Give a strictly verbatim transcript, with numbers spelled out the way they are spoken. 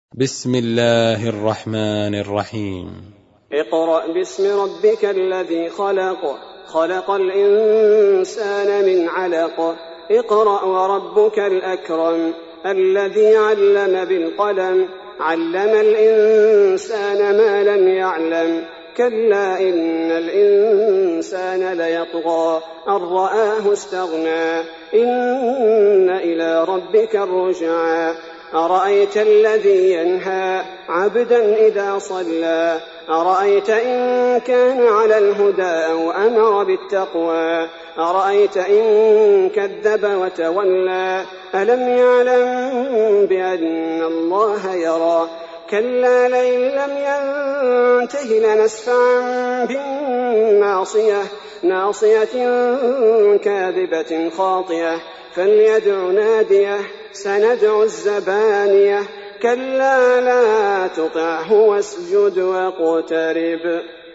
بسم الله الرحمن الرحيم. اقرأ باسم ربك الذي خلق خلق الإنسان من علق اقرأ وربك الأكرم الذي علم بالقلم علم الإنسان ما لم يعلم كلا إن الإنسان ليطغى أن رآه استغنى إن إلى ربك الرجعى أرأيت الذي ينهى عبدا إذا صلى أرأيت إن كان على الهدى أو أمر بالتقوى أرأيت إن كذب وتولى ألم يعلم بأن الله يرى كلا لئن لم ينته لنسفعا بالناصية ناصية كاذبة خاطئة فليدع ناديه سندع الزبانية كلا لا تطعه واسجد واقترب.